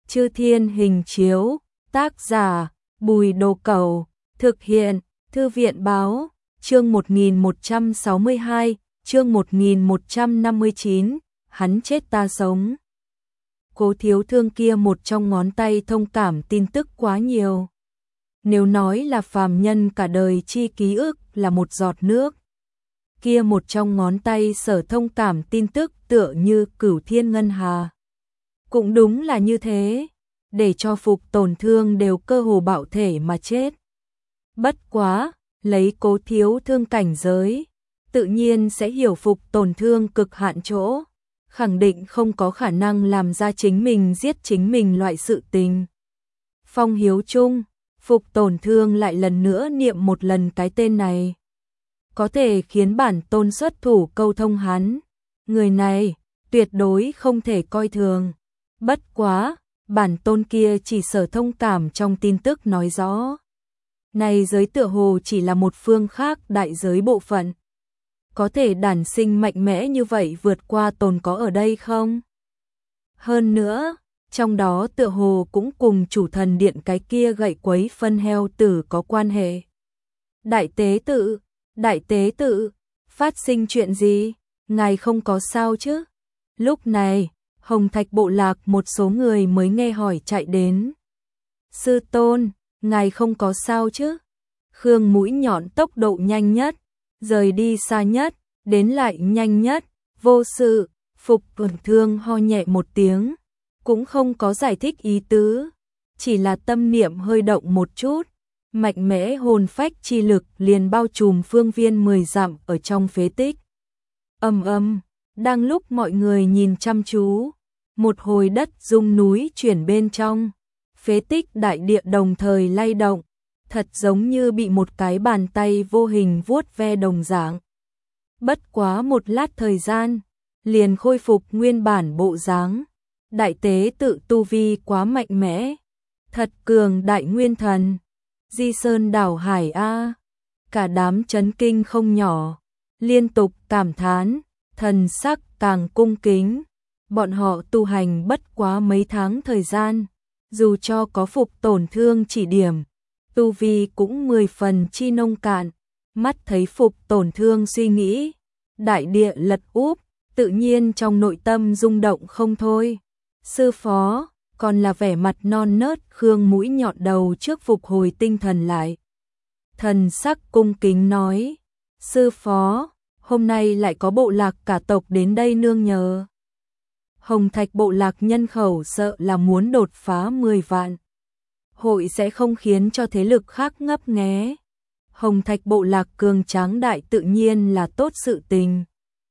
Chư Thiên Hình Chiếu, tác giả, Bùi Đồ Cẩu, thực hiện, Thư viện Báo, chương 1162, chương 1159, hắn chết ta sống. Cố Thiếu Thương kia một trong ngón tay thông cảm tin tức quá nhiều. Nếu nói là phàm nhân cả đời chi ký ức là một giọt nước, kia một trong ngón tay sở thông cảm tin tức tựa như cửu thiên ngân hà. Cũng đúng là như thế, để cho Phục Tổn Thương đều cơ hồ bạo thể mà chết. Bất quá, lấy Cố Thiếu Thương cảnh giới, tự nhiên sẽ hiểu Phục Tổn Thương cực hạn chỗ, khẳng định không có khả năng làm ra chính mình giết chính mình loại sự tình. Phong Hiếu Trung, Phục Tổn Thương lại lần nữa niệm một lần cái tên này. Có thể khiến bản tôn xuất thủ câu thông hắn. Người này, tuyệt đối không thể coi thường. Bất quá, bản tôn kia chỉ sở thông cảm trong tin tức nói rõ. Này giới tựa hồ chỉ là một phương khác đại giới bộ phận. Có thể đản sinh mạnh mẽ như vậy vượt qua tồn có ở đây không? Hơn nữa, trong đó tựa hồ cũng cùng chủ thần điện cái kia gậy quấy phân heo tử có quan hệ. Đại tế tự, phát sinh chuyện gì? Ngài không có sao chứ? Lúc này, Hồng Thạch bộ lạc một số người mới nghe hỏi chạy đến. Sư tôn, ngài không có sao chứ? Khương Mũi Nhọn tốc độ nhanh nhất, rời đi xa nhất, đến lại nhanh nhất, vô sự. Phục Tổn Thương ho nhẹ một tiếng, cũng không có giải thích ý tứ, chỉ là tâm niệm hơi động một chút, mạnh mẽ hồn phách chi lực liền bao trùm phương viên 10 dặm ở trong phế tích. Đang lúc mọi người nhìn chăm chú, một hồi đất rung núi chuyển bên trong, phế tích đại địa đồng thời lay động, thật giống như bị một cái bàn tay vô hình vuốt ve đồng dạng. Bất quá một lát thời gian, liền khôi phục nguyên bản bộ dáng. Đại tế tự tu vi quá mạnh mẽ, thật cường đại nguyên thần. Di Sơn đảo hải a, cả đám chấn kinh không nhỏ, liên tục cảm thán, thần sắc càng cung kính. Bọn họ tu hành bất quá mấy tháng thời gian, dù cho có Phục Tổn Thương chỉ điểm, tu vi cũng 10 phần chi nông cạn. Mắt thấy Phục Tổn Thương suy nghĩ, đại địa lật úp, tự nhiên trong nội tâm rung động không thôi. Sư phó, còn là vẻ mặt non nớt Khương Mũi Nhọn đầu trước phục hồi tinh thần lại. Thần sắc cung kính nói, sư phó, hôm nay lại có bộ lạc cả tộc đến đây nương nhờ. Hồng Thạch bộ lạc nhân khẩu sợ là muốn đột phá 10 vạn. Hội sẽ không khiến cho thế lực khác ngấp nghé. Hồng Thạch bộ lạc cường tráng đại tự nhiên là tốt sự tình.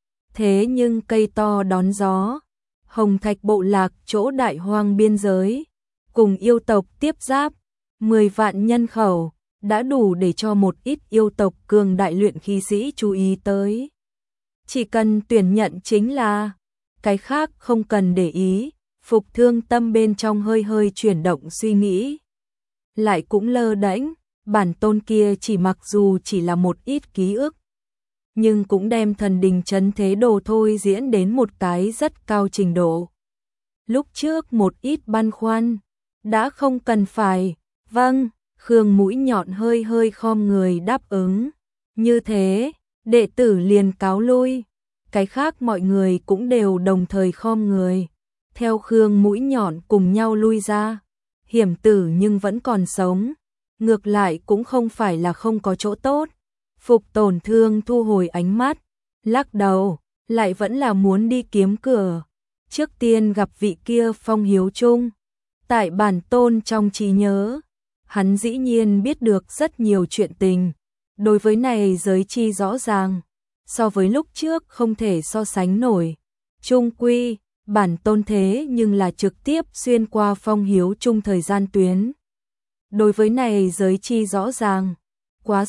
Thế nhưng cây to đón gió, Hồng Thạch bộ lạc chỗ đại hoang biên giới, cùng yêu tộc tiếp giáp, 10 vạn nhân khẩu, đã đủ để cho một ít yêu tộc cường đại luyện khí sĩ chú ý tới. Chỉ cần tuyển nhận chính là, cái khác không cần để ý. Phục Thương tâm bên trong hơi hơi chuyển động suy nghĩ. Lại cũng lơ đễnh, bản tôn kia chỉ mặc dù chỉ là một ít ký ức, nhưng cũng đem thần đình trấn thế đồ thôi diễn đến một cái rất cao trình độ. Lúc trước một ít băn khoăn, đã không cần phải. Vâng, Khương Mũi Nhọn hơi hơi khom người đáp ứng. Như thế, đệ tử liền cáo lui. Cái khác mọi người cũng đều đồng thời khom người, theo Khương Mũi Nhọn cùng nhau lui ra. Hiểm tử nhưng vẫn còn sống, ngược lại cũng không phải là không có chỗ tốt. Phục Tổn Thương thu hồi ánh mắt, lắc đầu, lại vẫn là muốn đi kiếm cửa. Trước tiên gặp vị kia Phong Hiếu Trung. Tại bản tôn trong trí nhớ, hắn dĩ nhiên biết được rất nhiều chuyện tình. Đối với này giới chi rõ ràng, so với lúc trước không thể so sánh nổi. Trung quy, bản tôn thế nhưng là trực tiếp xuyên qua Phong Hiếu Trung thời gian tuyến. Đối với này giới chi rõ ràng, quá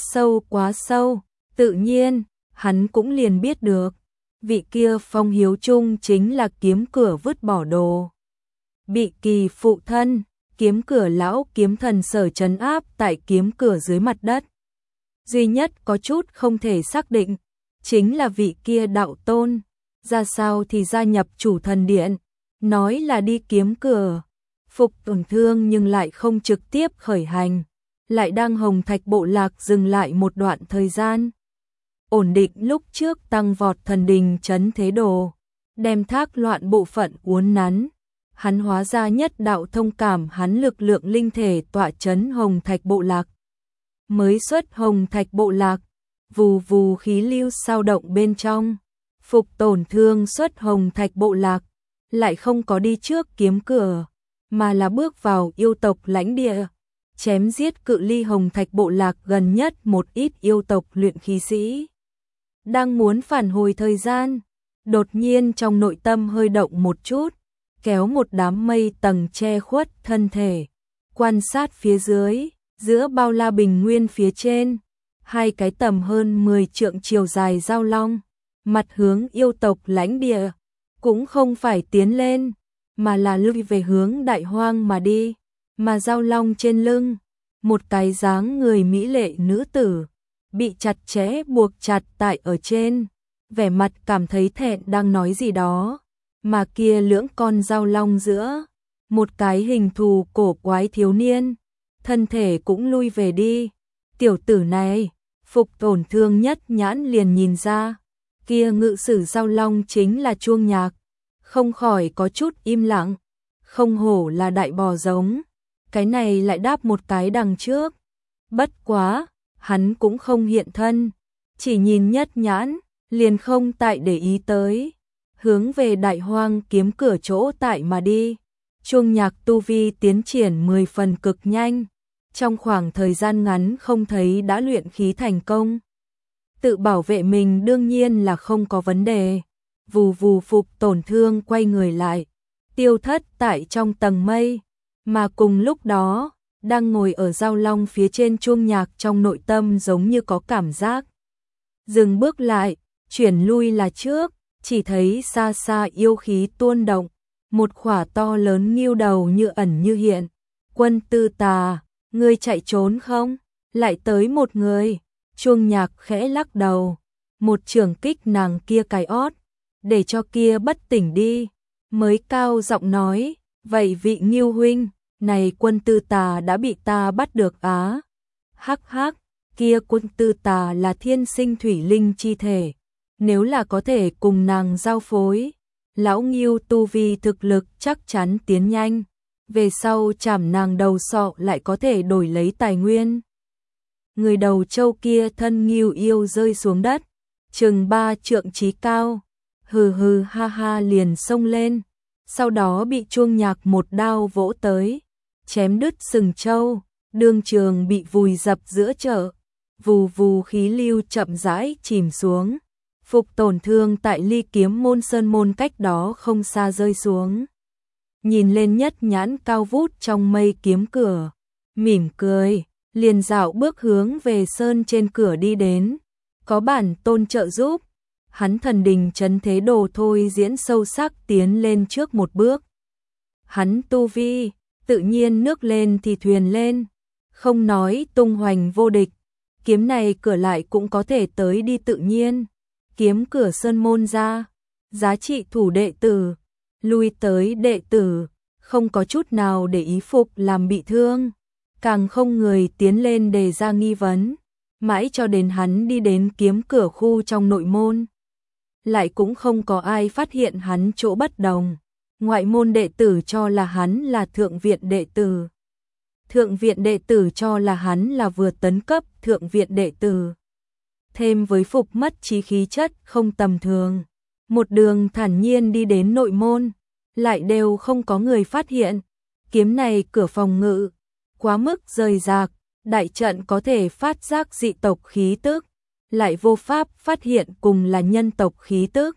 sâu, tự nhiên, hắn cũng liền biết được. Vị kia Phong Hiếu Trung chính là kiếm cửa vứt bỏ đồ. Bị kỳ phụ thân, kiếm cửa lão kiếm thần sở trấn áp tại kiếm cửa dưới mặt đất. Duy nhất có chút không thể xác định, chính là vị kia đạo tôn, ra sao thì gia nhập chủ thần điện, nói là đi kiếm cửa, Phục tổn thương nhưng lại không trực tiếp khởi hành, lại đang Hồng Thạch bộ lạc dừng lại một đoạn thời gian. Ổn định lúc trước tăng vọt thần đình trấn thế đồ, đem thác loạn bộ phận uốn nắn. Hắn hóa ra nhất đạo thông cảm hắn lực lượng linh thể tọa trấn Hồng Thạch bộ lạc. Mới xuất Hồng Thạch bộ lạc, vù vù khí lưu sao động bên trong. Phục tổn thương xuất Hồng Thạch bộ lạc, lại không có đi trước kiếm cửa, mà là bước vào yêu tộc lãnh địa, chém giết cự ly Hồng Thạch bộ lạc gần nhất một ít yêu tộc luyện khí sĩ. Đang muốn phản hồi thời gian, đột nhiên trong nội tâm hơi động một chút, kéo một đám mây tầng che khuất thân thể, quan sát phía dưới, giữa bao la bình nguyên phía trên, hai cái tầm hơn 10 trượng chiều dài giao long, mặt hướng yêu tộc lãnh địa, cũng không phải tiến lên, mà là lui về hướng đại hoang mà đi, mà giao long trên lưng, một cái dáng người mỹ lệ nữ tử, bị chặt chẽ buộc chặt tại ở trên, vẻ mặt cảm thấy thẹn đang nói gì đó, mà kia lưỡng con giao long giữa, một cái hình thù cổ quái thiếu niên, thân thể cũng lui về đi, tiểu tử này, Phục tổn thương nhất nhãn liền nhìn ra, kia ngự sử giao long chính là Chuông Nhạc, không khỏi có chút im lặng, không hổ là đại bò giống, cái này lại đáp một cái đằng trước, bất quá, hắn cũng không hiện thân, chỉ nhìn nhất nhãn, liền không tại để ý tới, hướng về đại hoang kiếm cửa chỗ tại mà đi. Chuông Nhạc tu vi tiến triển 10 phần cực nhanh, trong khoảng thời gian ngắn không thấy đã luyện khí thành công. Tự bảo vệ mình đương nhiên là không có vấn đề, vù vù Phục tổn thương quay người lại, tiêu thất tại trong tầng mây, mà cùng lúc đó, đang ngồi ở giao long phía trên Chuông Nhạc trong nội tâm giống như có cảm giác. Dừng bước lại, chuyển lui là trước, chỉ thấy xa xa yêu khí tuôn động, một khỏa to lớn nghiêu đầu như ẩn như hiện. Quân Tư Tà, ngươi chạy trốn không? Lại tới một người. Chuông Nhạc khẽ lắc đầu, một trường kích nàng kia cái ót, để cho kia bất tỉnh đi, mới cao giọng nói, vậy vị nghiêu huynh, này Quân Tư Tà đã bị ta bắt được á. Hắc hắc, kia Quân Tư Tà là thiên sinh thủy linh chi thể, nếu là có thể cùng nàng giao phối, lão nghiêu tu vi thực lực chắc chắn tiến nhanh, về sau chảm nàng đầu sọ lại có thể đổi lấy tài nguyên. Người đầu trâu kia thân nghiêu yêu rơi xuống đất, chừng 3 trượng chí cao, hừ hừ ha ha liền xông lên, sau đó bị Chuông Nhạc một đao vỗ tới, chém đứt sừng trâu, đương trường bị vùi dập giữa chợ, vù vù khí lưu chậm rãi chìm xuống. Phục tổn thương tại ly kiếm môn sơn môn cách đó không xa rơi xuống. Nhìn lên nhất nhãn cao vút trong mây kiếm cửa, mỉm cười, liền dạo bước hướng về sơn trên cửa đi đến. Có bản tôn trợ giúp, hắn thần đình trấn thế đồ thôi diễn sâu sắc tiến lên trước một bước. Hắn tu vi, tự nhiên nước lên thì thuyền lên, không nói tung hoành vô địch, kiếm này cửa lại cũng có thể tới đi tự nhiên. Kiếm cửa sơn môn ra, giá trị thủ đệ tử, lui tới đệ tử, không có chút nào để ý Phục làm bị thương, càng không người tiến lên đề ra nghi vấn, mãi cho đến hắn đi đến kiếm cửa khu trong nội môn. Lại cũng không có ai phát hiện hắn chỗ bất đồng, ngoại môn đệ tử cho là hắn là thượng viện đệ tử. Thượng viện đệ tử cho là hắn là vừa tấn cấp thượng viện đệ tử. Thêm với Phục mất trí khí chất không tầm thường, một đường thản nhiên đi đến nội môn, lại đều không có người phát hiện. Kiếm này cửa phòng ngự, quá mức rời rạc, đại trận có thể phát giác dị tộc khí tức, lại vô pháp phát hiện cùng là nhân tộc khí tức.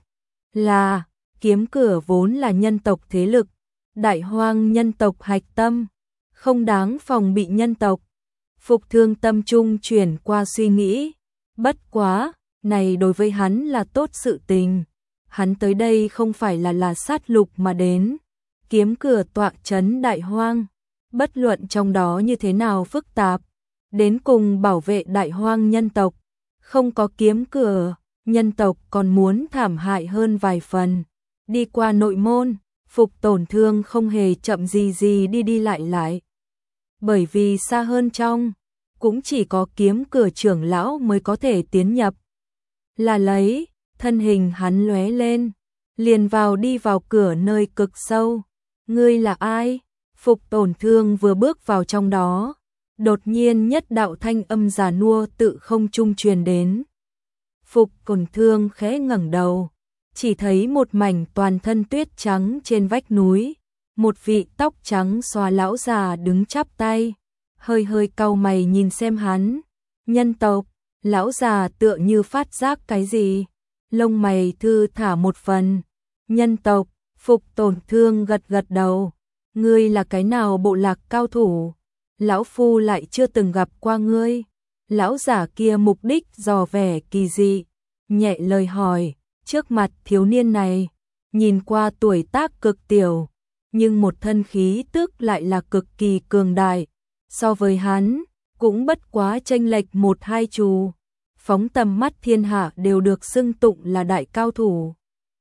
Là, kiếm cửa vốn là nhân tộc thế lực, đại hoang nhân tộc hạch tâm, không đáng phòng bị nhân tộc. Phục thương tâm trung chuyển qua suy nghĩ. Bất quá, này đối với hắn là tốt sự tình. Hắn tới đây không phải là sát lục mà đến. Kiếm cửa tọa trấn đại hoang. Bất luận trong đó như thế nào phức tạp. Đến cùng bảo vệ đại hoang nhân tộc. Không có kiếm cửa, nhân tộc còn muốn thảm hại hơn vài phần. Đi qua nội môn, Phục Tổn Thương không hề chậm gì gì đi đi lại lại. Bởi vì xa hơn trong, cũng chỉ có Kiếm Cửa trưởng lão mới có thể tiến nhập. Là lấy, thân hình hắn lóe lên, liền đi vào cửa nơi cực sâu. Ngươi là ai? Phục Tổn Thương vừa bước vào trong đó, đột nhiên nhất đạo thanh âm già nua tự không trung truyền đến. Phục Tổn Thương khẽ ngẩng đầu, chỉ thấy một mảnh toàn thân tuyết trắng trên vách núi, một vị tóc trắng xóa lão già đứng chắp tay, hơi hơi cau mày nhìn xem hắn. Nhân tộc. Lão già tựa như phát giác cái gì, lông mày thư thả một phần. Nhân tộc. Phục Tổn Thương gật gật đầu. Ngươi là cái nào bộ lạc cao thủ? Lão phu lại chưa từng gặp qua ngươi. Lão giả kia mục đích dò vẻ kỳ dị, nhẹ lời hỏi. Trước mặt thiếu niên này, nhìn qua tuổi tác cực tiểu, nhưng một thân khí tức lại là cực kỳ cường đại. So với hắn, cũng bất quá chênh lệch một hai trù. Phóng tầm mắt thiên hạ đều được xưng tụng là đại cao thủ.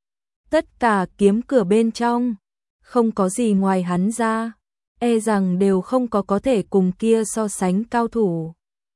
Tất cả Kiếm Cửa bên trong, không có gì ngoài hắn ra, e rằng đều không có thể cùng kia so sánh cao thủ.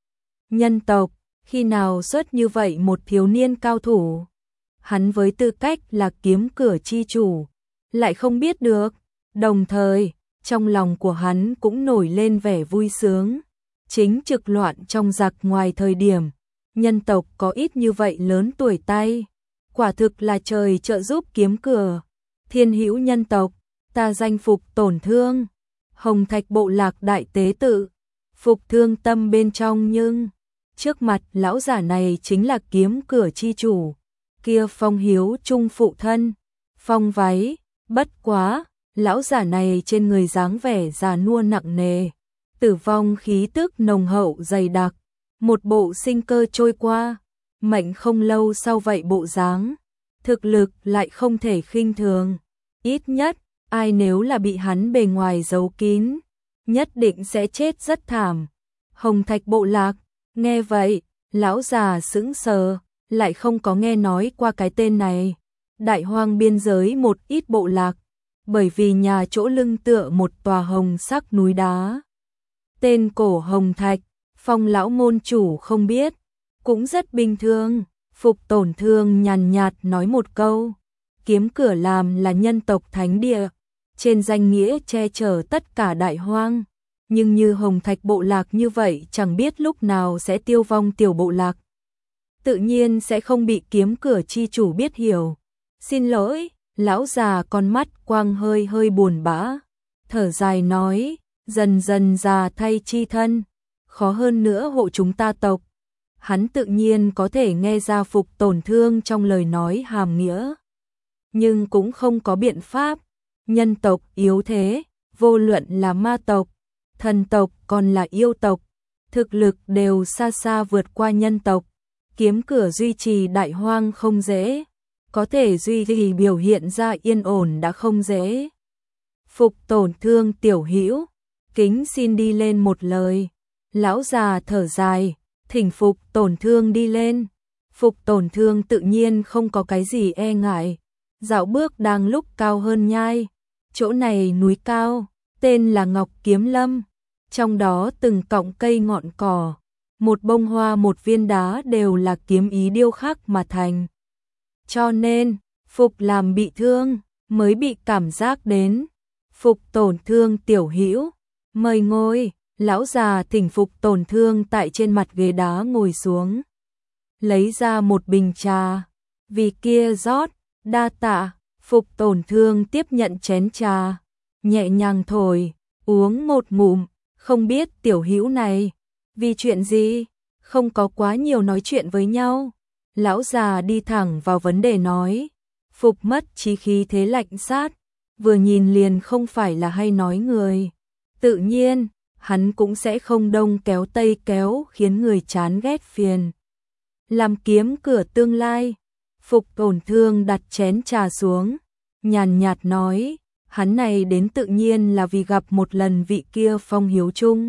Nhân tộc, khi nào xuất như vậy một thiếu niên cao thủ? Hắn với tư cách là Kiếm Cửa chi chủ, lại không biết được. Đồng thời, trong lòng của hắn cũng nổi lên vẻ vui sướng. Chính trực loạn trong giặc ngoài thời điểm, nhân tộc có ít như vậy lớn tuổi tay, quả thực là trời trợ giúp Kiếm Cửa. Thiên hữu nhân tộc, ta danh Phục Tổn Thương, Hồng Thạch bộ lạc đại tế tự. Phục thương tâm bên trong, nhưng trước mặt lão giả này chính là Kiếm Cửa chi chủ, kia Phong Hiếu trung phụ thân. Phong váy, bất quá, lão giả này trên người dáng vẻ già nua nặng nề, tử vong khí tức nồng hậu dày đặc, một bộ sinh cơ trôi qua, mệnh không lâu sau vậy bộ dáng, thực lực lại không thể khinh thường. Ít nhất, ai nếu là bị hắn bề ngoài giấu kín, nhất định sẽ chết rất thảm. Hồng Thạch bộ lạc, nghe vậy, lão già sững sờ, lại không có nghe nói qua cái tên này. Đại hoang biên giới một ít bộ lạc, bởi vì nhà chỗ lưng tựa một tòa hồng sắc núi đá. Tên cổ Hồng Thạch, Phong lão môn chủ không biết, cũng rất bình thường. Phục Tổn Thương nhàn nhạt nói một câu, Kiếm Cửa làm là nhân tộc thánh địa, trên danh nghĩa che chở tất cả đại hoang, nhưng như Hồng Thạch bộ lạc như vậy chẳng biết lúc nào sẽ tiêu vong tiểu bộ lạc, tự nhiên sẽ không bị Kiếm Cửa chi chủ biết hiểu. Xin lỗi, lão già con mắt quang hơi hơi buồn bã, thở dài nói, dần dần già thay chi thân, khó hơn nữa hộ chúng ta tộc. Hắn tự nhiên có thể nghe ra Phục Tổn Thương trong lời nói hàm nghĩa, nhưng cũng không có biện pháp. Nhân tộc yếu thế, vô luận là ma tộc, thần tộc còn là yêu tộc, thực lực đều xa xa vượt qua nhân tộc. Kiếm Cửa duy trì đại hoang không dễ, có thể duy trì biểu hiện ra yên ổn đã không dễ. Phục Tổn Thương tiểu hữu, kính xin đi lên một lời. Lão già thở dài, thỉnh Phục Tổn Thương đi lên. Phục Tổn Thương tự nhiên không có cái gì e ngại, dạo bước đang lúc cao hơn nhai. Chỗ này núi cao, tên là Ngọc Kiếm Lâm, trong đó từng cọng cây ngọn cỏ, một bông hoa một viên đá đều là kiếm ý điêu khắc mà thành. Cho nên, Phục làm bị thương, mới bị cảm giác đến. Phục Tổn Thương tiểu hữu, mời ngồi. Lão già thỉnh Phục Tổn Thương tại trên mặt ghế đá ngồi xuống, lấy ra một bình trà, vì kia rót. Đa tạ. Phục Tổn Thương tiếp nhận chén trà, nhẹ nhàng thổi, uống một ngụm, không biết tiểu hữu này, vì chuyện gì, không có quá nhiều nói chuyện với nhau. Lão già đi thẳng vào vấn đề nói, Phục mất chí khí thế lạnh sát, vừa nhìn liền không phải là hay nói người. Tự nhiên, hắn cũng sẽ không đông kéo tây kéo khiến người chán ghét phiền. Làm Kiếm Cửa tương lai. Phục Tổn Thương đặt chén trà xuống, nhàn nhạt nói, hắn này đến tự nhiên là vì gặp một lần vị kia Phong Hiếu Trung.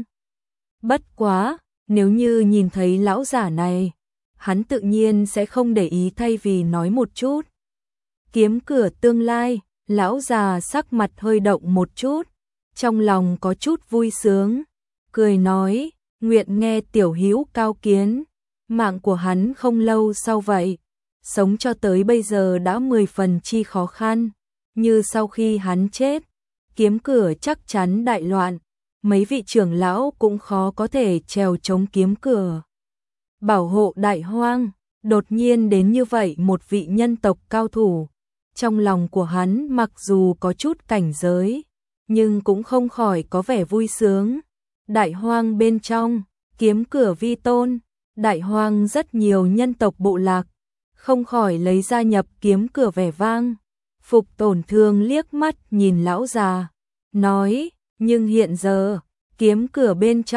Bất quá, nếu như nhìn thấy lão giả này, hắn tự nhiên sẽ không để ý thay vì nói một chút. Kiếm Cửa tương lai, Lão già sắc mặt hơi động một chút, trong lòng có chút vui sướng, cười nói, nguyện nghe tiểu hữu cao kiến. Mạng của hắn không lâu sau vậy, sống cho tới bây giờ đã 10 phần chi khó khăn, như sau khi hắn chết, kiếm cửa chắc chắn đại loạn, mấy vị trưởng lão cũng khó có thể trèo chống kiếm cửa. Bảo hộ đại hoang, đột nhiên đến như vậy một vị nhân tộc cao thủ, trong lòng của hắn mặc dù có chút cảnh giới, nhưng cũng không khỏi có vẻ vui sướng. Đại hoang bên trong, kiếm cửa vi tôn, đại hoang rất nhiều nhân tộc bộ lạc, không khỏi lấy ra nhập kiếm cửa vẻ vang. Phục Tổn Thương liếc mắt nhìn lão già, nói, nhưng hiện giờ, kiếm cửa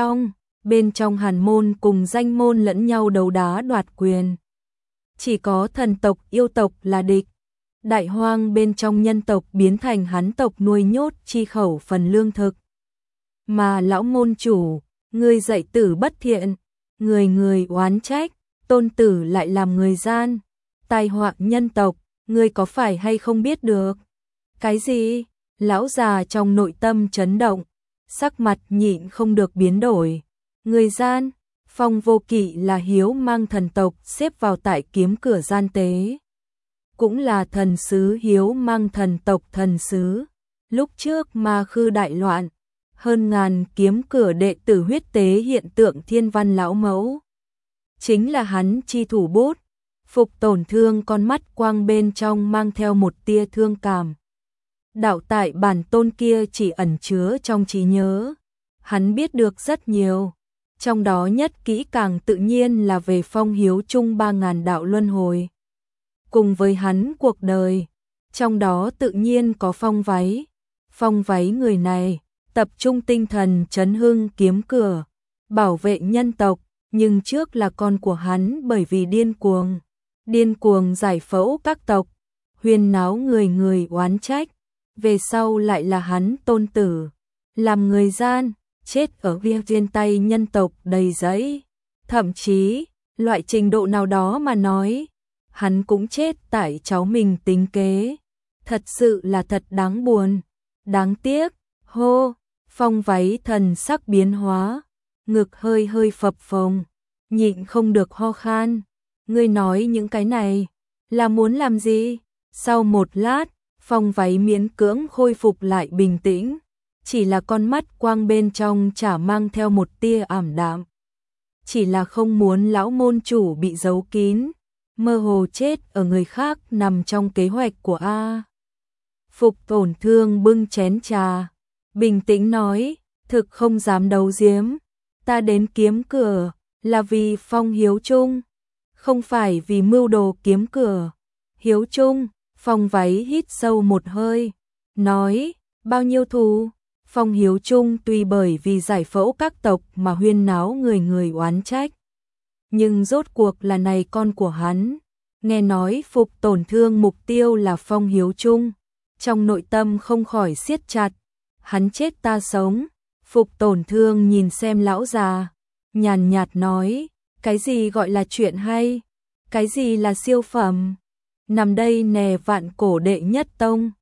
bên trong Hàn môn cùng danh môn lẫn nhau đấu đá đoạt quyền. Chỉ có thần tộc yêu tộc là địch. Đại hoang bên trong nhân tộc biến thành hắn tộc nuôi nhốt chi khẩu phần lương thực. Mà lão môn chủ, người dạy tử bất thiện, người người oán trách, tôn tử lại làm người gian, tai họa nhân tộc, ngươi có phải hay không biết được? Cái gì? Lão già trong nội tâm chấn động, sắc mặt nhịn không được biến đổi. Người gian, Phong Vô Kỵ là hiếu mang thần tộc xếp vào tại kiếm cửa gian tế. Cũng là thần sứ hiếu mang thần tộc thần sứ. Lúc trước Ma Khư đại loạn, hơn ngàn kiếm cửa đệ tử huyết tế hiện tượng thiên văn lão mẫu. Chính là hắn chi thủ bút. Phục Tổn Thương con mắt quang bên trong mang theo một tia thương cảm. Đạo tại bản tôn kia chỉ ẩn chứa trong trí nhớ. Hắn biết được rất nhiều. Trong đó nhất kỹ càng tự nhiên là về Phong Hiếu Trung 3000 đạo luân hồi. Cùng với hắn cuộc đời, trong đó tự nhiên có Phong Váy. Phong Váy người này, tập trung tinh thần trấn hưng kiếm cửa, bảo vệ nhân tộc, nhưng trước là con của hắn bởi vì điên cuồng giải phẫu các tộc, huyên náo người người oán trách, về sau lại là hắn tôn tử, làm người gian, chết ở trên tay nhân tộc đầy giấy, thậm chí, loại trình độ nào đó mà nói, hắn cũng chết tại cháu mình tính kế, thật sự là thật đáng buồn, đáng tiếc, hô, Phong Váy thần sắc biến hóa, ngực hơi hơi phập phồng, nhịn không được ho khan. Ngươi nói những cái này, là muốn làm gì? Sau một lát, Phong Váy miễn cưỡng khôi phục lại bình tĩnh, chỉ là con mắt quang bên trong chả mang theo một tia ảm đạm. Chỉ là không muốn lão môn chủ bị giấu kín, mơ hồ chết ở người khác nằm trong kế hoạch của A. Phục Tổn Thương bưng chén trà, bình tĩnh nói, thực không dám đấu giếm, ta đến kiếm cửa, là vì Phong Hiếu Trung. Không phải vì mưu đồ kiếm cửa. Hiếu Trung, Phong Váy hít sâu một hơi, nói, bao nhiêu thù? Phong Hiếu Trung tuy bởi vì giải phẫu các tộc mà huyên náo người người oán trách. Nhưng rốt cuộc là này con của hắn. Nghe nói Phục Tổn Thương mục tiêu là Phong Hiếu Trung. Trong nội tâm không khỏi siết chặt. Hắn chết ta sống. Phục Tổn Thương nhìn xem lão già, nhàn nhạt nói, cái gì gọi là chuyện hay? Cái gì là siêu phẩm? Nằm đây nè vạn cổ đệ nhất tông,